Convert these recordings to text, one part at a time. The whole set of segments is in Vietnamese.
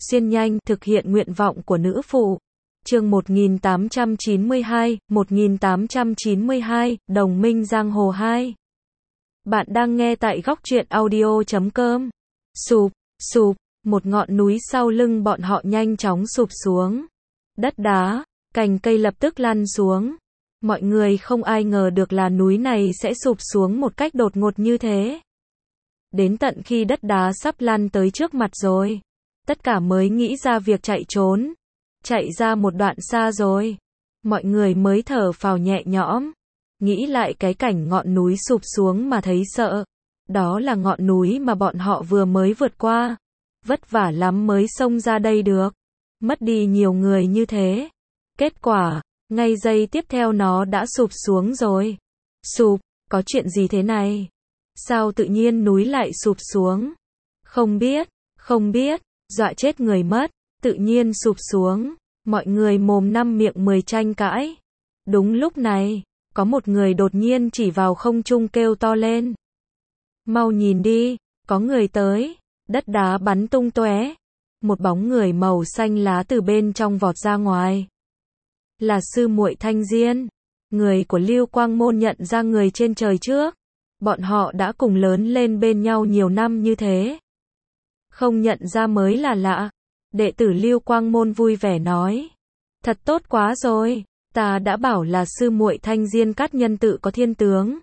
xuyên nhanh, thực hiện nguyện vọng của nữ phụ. Chương 1892, Đồng minh giang hồ 2. Bạn đang nghe tại góc truyện audio.com. Sụp, sụp, một ngọn núi sau lưng bọn họ nhanh chóng sụp xuống. Đất đá, cành cây lập tức lăn xuống. Mọi người không ai ngờ được là núi này sẽ sụp xuống một cách đột ngột như thế. Đến tận khi đất đá sắp lăn tới trước mặt rồi, tất cả mới nghĩ ra việc chạy trốn. Chạy ra một đoạn xa rồi, mọi người mới thở phào nhẹ nhõm. Nghĩ lại cái cảnh ngọn núi sụp xuống mà thấy sợ. Đó là ngọn núi mà bọn họ vừa mới vượt qua. Vất vả lắm mới xông ra đây được. Mất đi nhiều người như thế. Kết quả, ngay giây tiếp theo nó đã sụp xuống rồi. Sụp, có chuyện gì thế này? Sao tự nhiên núi lại sụp xuống? Không biết, dọa chết người mất, tự nhiên sụp xuống. Mọi người mồm năm miệng 10 tranh cãi. Đúng lúc này, có một người đột nhiên chỉ vào không trung kêu to lên. Mau nhìn đi, có người tới. Đất đá bắn tung tóe. Một bóng người màu xanh lá từ bên trong vọt ra ngoài. Là sư muội Thanh Diên. Người của Lưu Quang Môn nhận ra người trên trời trước. Bọn họ đã cùng lớn lên bên nhau nhiều năm như thế. Không nhận ra mới là lạ. Đệ tử Lưu Quang Môn vui vẻ nói. Thật tốt quá rồi, ta đã bảo là sư muội Thanh Diên Cát Nhân tự có thiên tướng.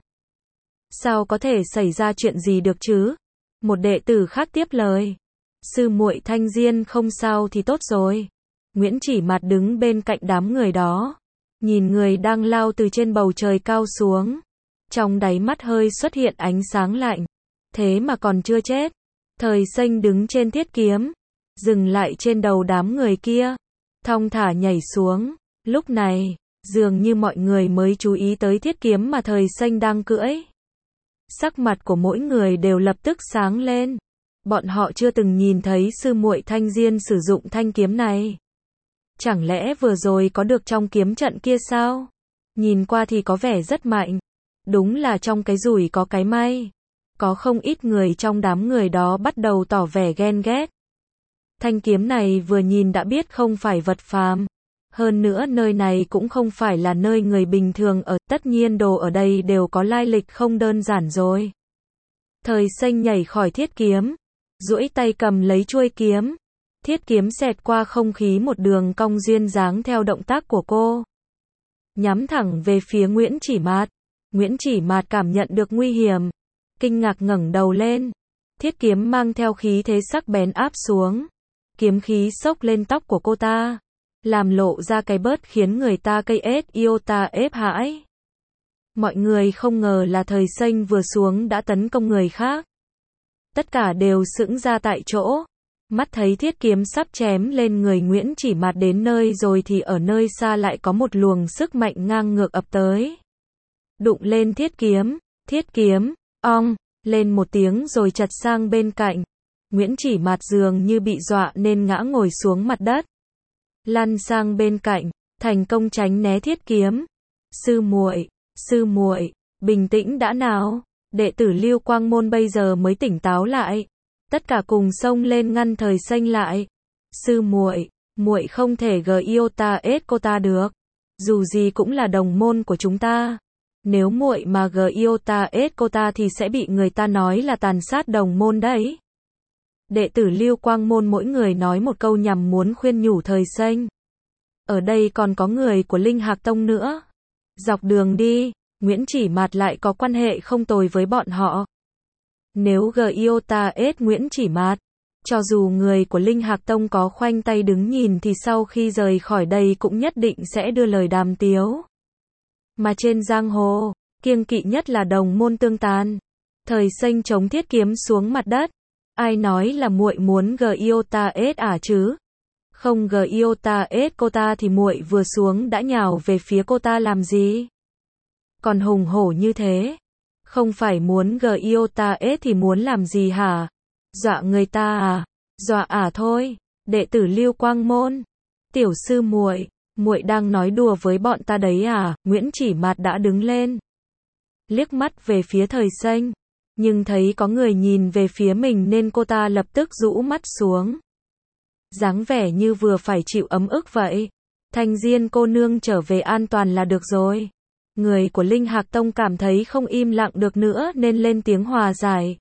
Sao có thể xảy ra chuyện gì được chứ? Một đệ tử khác tiếp lời. Sư muội Thanh Diên không sao thì tốt rồi. Nguyễn Chỉ Mạt đứng bên cạnh đám người đó. Nhìn người đang lao từ trên bầu trời cao xuống. Trong đáy mắt hơi xuất hiện ánh sáng lạnh. Thế mà còn chưa chết. Thời Xanh đứng trên thiết kiếm. Dừng lại trên đầu đám người kia. Thong thả nhảy xuống. Lúc này, dường như mọi người mới chú ý tới thiết kiếm mà Thời Xanh đang cưỡi. Sắc mặt của mỗi người đều lập tức sáng lên. Bọn họ chưa từng nhìn thấy sư muội Thanh Diên sử dụng thanh kiếm này. Chẳng lẽ vừa rồi có được trong kiếm trận kia sao? Nhìn qua thì có vẻ rất mạnh. Đúng là trong cái rủi có cái may. Có không ít người trong đám người đó bắt đầu tỏ vẻ ghen ghét. Thanh kiếm này vừa nhìn đã biết không phải vật phàm. Hơn nữa nơi này cũng không phải là nơi người bình thường ở, tất nhiên đồ ở đây đều có lai lịch không đơn giản rồi. Thời Xanh nhảy khỏi thiết kiếm, duỗi tay cầm lấy chuôi kiếm. Thiết kiếm xẹt qua không khí một đường cong duyên dáng theo động tác của cô. Nhắm thẳng về phía Nguyễn Chỉ Mạt. Nguyễn Chỉ Mạt cảm nhận được nguy hiểm. Kinh ngạc ngẩng đầu lên. Thiết kiếm mang theo khí thế sắc bén áp xuống. Kiếm khí xốc lên tóc của cô ta. Làm lộ ra cái bớt khiến người ta cây ết iota ép hãi. Mọi người không ngờ là Thời Xanh vừa xuống đã tấn công người khác. Tất cả đều sững ra tại chỗ. Mắt thấy thiết kiếm sắp chém lên người Nguyễn Chỉ Mạt đến nơi rồi thì ở nơi xa lại có một luồng sức mạnh ngang ngược ập tới. Đụng lên thiết kiếm, ong, lên một tiếng rồi chật sang bên cạnh. Nguyễn Chỉ Mạt dường như bị dọa nên ngã ngồi xuống mặt đất. Lăn sang bên cạnh, thành công tránh né thiết kiếm. Sư muội, bình tĩnh đã nào. Đệ tử Lưu Quang Môn bây giờ mới tỉnh táo lại. Tất cả cùng xông lên ngăn Thời Xanh lại. Sư muội không thể iota ết cô ta được. Dù gì cũng là đồng môn của chúng ta. Nếu muội mà iota ết cô ta thì sẽ bị người ta nói là tàn sát đồng môn đấy. Đệ tử Lưu Quang Môn mỗi người nói một câu nhằm muốn khuyên nhủ Thời Xanh. Ở đây còn có người của Linh Hạc Tông nữa. Dọc đường đi, Nguyễn Chỉ Mạt lại có quan hệ không tồi với bọn họ. Nếu iota ết Nguyễn Chỉ Mạt, cho dù người của Linh Hạc Tông có khoanh tay đứng nhìn thì sau khi rời khỏi đây cũng nhất định sẽ đưa lời đàm tiếu. Mà trên giang hồ, kiêng kỵ nhất là đồng môn tương tàn. Thời Xanh chống thiết kiếm xuống mặt đất. Ai nói là muội muốn iota ết chứ? Không iota ết cô ta thì muội vừa xuống đã nhào về phía cô ta làm gì? Còn hùng hổ như thế. Không phải muốn iota ết thì muốn làm gì hả? Dọa người ta à? Dọa thôi. Đệ tử Lưu Quang Môn. Tiểu sư muội đang nói đùa với bọn ta đấy à? Nguyễn Chỉ Mạt đã đứng lên. Liếc mắt về phía Thời Xanh. Nhưng thấy có người nhìn về phía mình nên cô ta lập tức rũ mắt xuống. dáng vẻ như vừa phải chịu ấm ức vậy. Thanh Diên cô nương trở về an toàn là được rồi. Người của Linh Hạc Tông cảm thấy không im lặng được nữa nên lên tiếng hòa giải.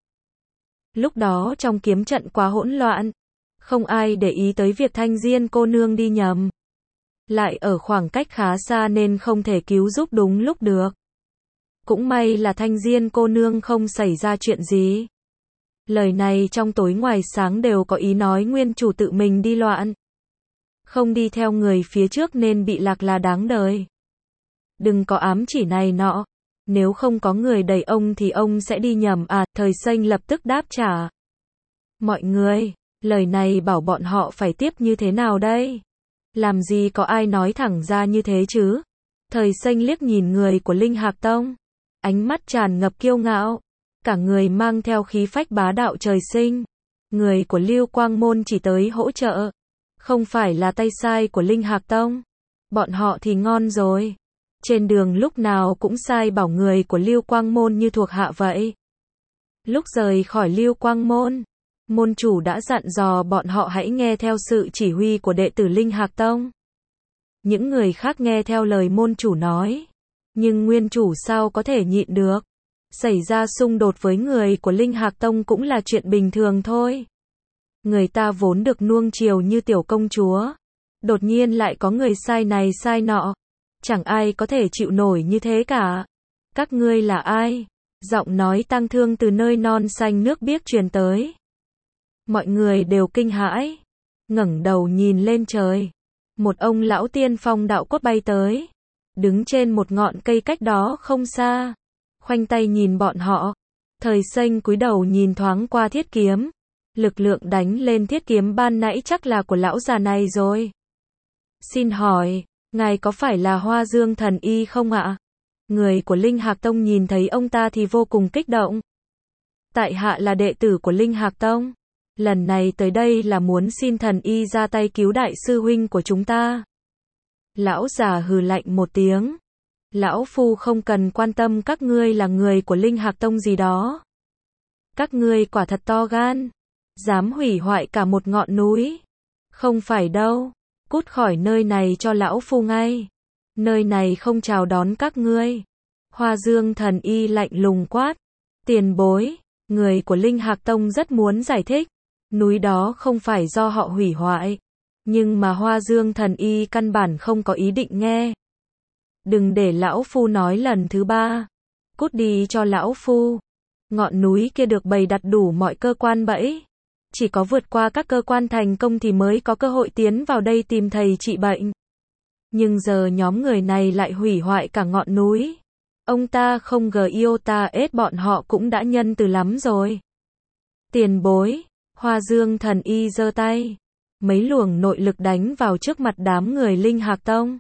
Lúc đó trong kiếm trận quá hỗn loạn, không ai để ý tới việc Thanh Diên cô nương đi nhầm. Lại ở khoảng cách khá xa nên không thể cứu giúp đúng lúc được. Cũng may là Thanh Diên cô nương không xảy ra chuyện gì. Lời này trong tối ngoài sáng đều có ý nói nguyên chủ tự mình đi loạn. Không đi theo người phía trước nên bị lạc là đáng đời. Đừng có ám chỉ này nọ. Nếu không có người đẩy ông thì ông sẽ đi nhầm à, Thời Xanh lập tức đáp trả. Mọi người, lời này bảo bọn họ phải tiếp như thế nào đây? Làm gì có ai nói thẳng ra như thế chứ? Thời Xanh liếc nhìn người của Linh Hạc Tông. Ánh mắt tràn ngập kiêu ngạo. Cả người mang theo khí phách bá đạo trời sinh. Người của Lưu Quang Môn chỉ tới hỗ trợ. Không phải là tay sai của Linh Hạc Tông. Bọn họ thì ngon rồi. Trên đường lúc nào cũng sai bảo người của Lưu Quang Môn như thuộc hạ vậy. Lúc rời khỏi Lưu Quang Môn, môn chủ đã dặn dò bọn họ hãy nghe theo sự chỉ huy của đệ tử Linh Hạc Tông. Những người khác nghe theo lời môn chủ nói. Nhưng nguyên chủ sao có thể nhịn được. Xảy ra xung đột với người của Linh Hạc Tông cũng là chuyện bình thường thôi. Người ta vốn được nuông chiều như tiểu công chúa. Đột nhiên lại có người sai này sai nọ. Chẳng ai có thể chịu nổi như thế cả. Các ngươi là ai? Giọng nói tang thương từ nơi non xanh nước biếc truyền tới. Mọi người đều kinh hãi. Ngẩng đầu nhìn lên trời. Một ông lão tiên phong đạo cốt bay tới. Đứng trên một ngọn cây cách đó không xa. Khoanh tay nhìn bọn họ. Thời Xanh cúi đầu nhìn thoáng qua thiết kiếm. Lực lượng đánh lên thiết kiếm ban nãy chắc là của lão già này rồi. Xin hỏi, ngài có phải là Hoa Dương Thần Y không ạ? Người của Linh Hạc Tông nhìn thấy ông ta thì vô cùng kích động. Tại hạ là đệ tử của Linh Hạc Tông. Lần này tới đây là muốn xin thần y ra tay cứu đại sư huynh của chúng ta. Lão già hừ lạnh một tiếng. Lão phu không cần quan tâm các ngươi là người của Linh Hạc Tông gì đó. Các ngươi quả thật to gan. Dám hủy hoại cả một ngọn núi. Không phải đâu. Cút khỏi nơi này cho lão phu ngay. Nơi này không chào đón các ngươi. Hoa Dương Thần Y lạnh lùng quát. Tiền bối. Người của Linh Hạc Tông rất muốn giải thích. Núi đó không phải do họ hủy hoại. Nhưng mà Hoa Dương Thần Y căn bản không có ý định nghe. Đừng để lão phu nói lần thứ ba. Cút đi cho lão phu. Ngọn núi kia được bày đặt đủ mọi cơ quan bẫy. Chỉ có vượt qua các cơ quan thành công thì mới có cơ hội tiến vào đây tìm thầy trị bệnh. Nhưng giờ nhóm người này lại hủy hoại cả ngọn núi. Ông ta không iota ết bọn họ cũng đã nhân từ lắm rồi. Tiền bối. Hoa Dương Thần Y giơ tay. Mấy luồng nội lực đánh vào trước mặt đám người Linh Hạc Tông.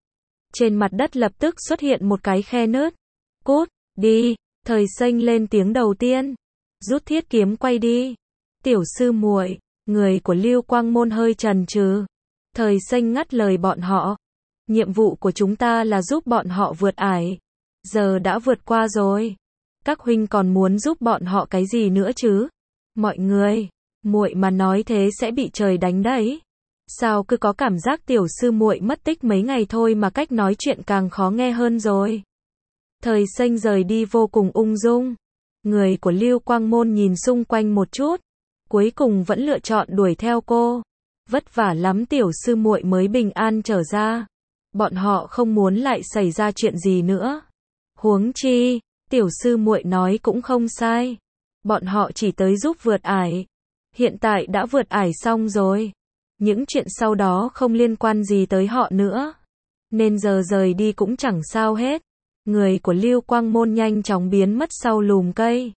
Trên mặt đất lập tức xuất hiện một cái khe nứt. Cút, đi. Thời Xanh lên tiếng đầu tiên. Rút thiết kiếm quay đi. Tiểu sư muội, người của Lưu Quang Môn hơi chần chừ. Thời Xanh ngắt lời bọn họ. Nhiệm vụ của chúng ta là giúp bọn họ vượt ải. Giờ đã vượt qua rồi. Các huynh còn muốn giúp bọn họ cái gì nữa chứ? Mọi người, muội mà nói thế sẽ bị trời đánh đấy. Sao cứ có cảm giác tiểu sư muội mất tích mấy ngày thôi mà cách nói chuyện càng khó nghe hơn rồi. Thời Xanh rời đi vô cùng ung dung. Người của Lưu Quang Môn nhìn xung quanh một chút. Cuối cùng vẫn lựa chọn đuổi theo cô. Vất vả lắm tiểu sư muội mới bình an trở ra. Bọn họ không muốn lại xảy ra chuyện gì nữa. Huống chi, tiểu sư muội nói cũng không sai. Bọn họ chỉ tới giúp vượt ải. Hiện tại đã vượt ải xong rồi. Những chuyện sau đó không liên quan gì tới họ nữa. Nên giờ rời đi cũng chẳng sao hết. Người của Lưu Quang Môn nhanh chóng biến mất sau lùm cây.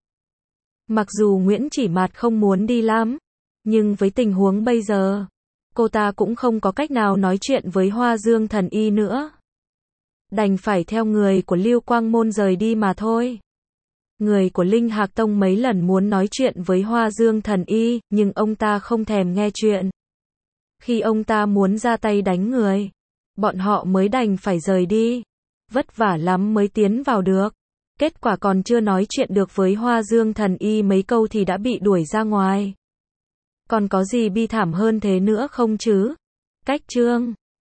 Mặc dù Nguyễn Chỉ Mạt không muốn đi lắm, nhưng với tình huống bây giờ, cô ta cũng không có cách nào nói chuyện với Hoa Dương Thần Y nữa. Đành phải theo người của Lưu Quang Môn rời đi mà thôi. Người của Linh Hạc Tông mấy lần muốn nói chuyện với Hoa Dương Thần Y, nhưng ông ta không thèm nghe chuyện. Khi ông ta muốn ra tay đánh người, bọn họ mới đành phải rời đi. Vất vả lắm mới tiến vào được. Kết quả còn chưa nói chuyện được với Hoa Dương Thần Y mấy câu thì đã bị đuổi ra ngoài. Còn có gì bi thảm hơn thế nữa không chứ? Cách chương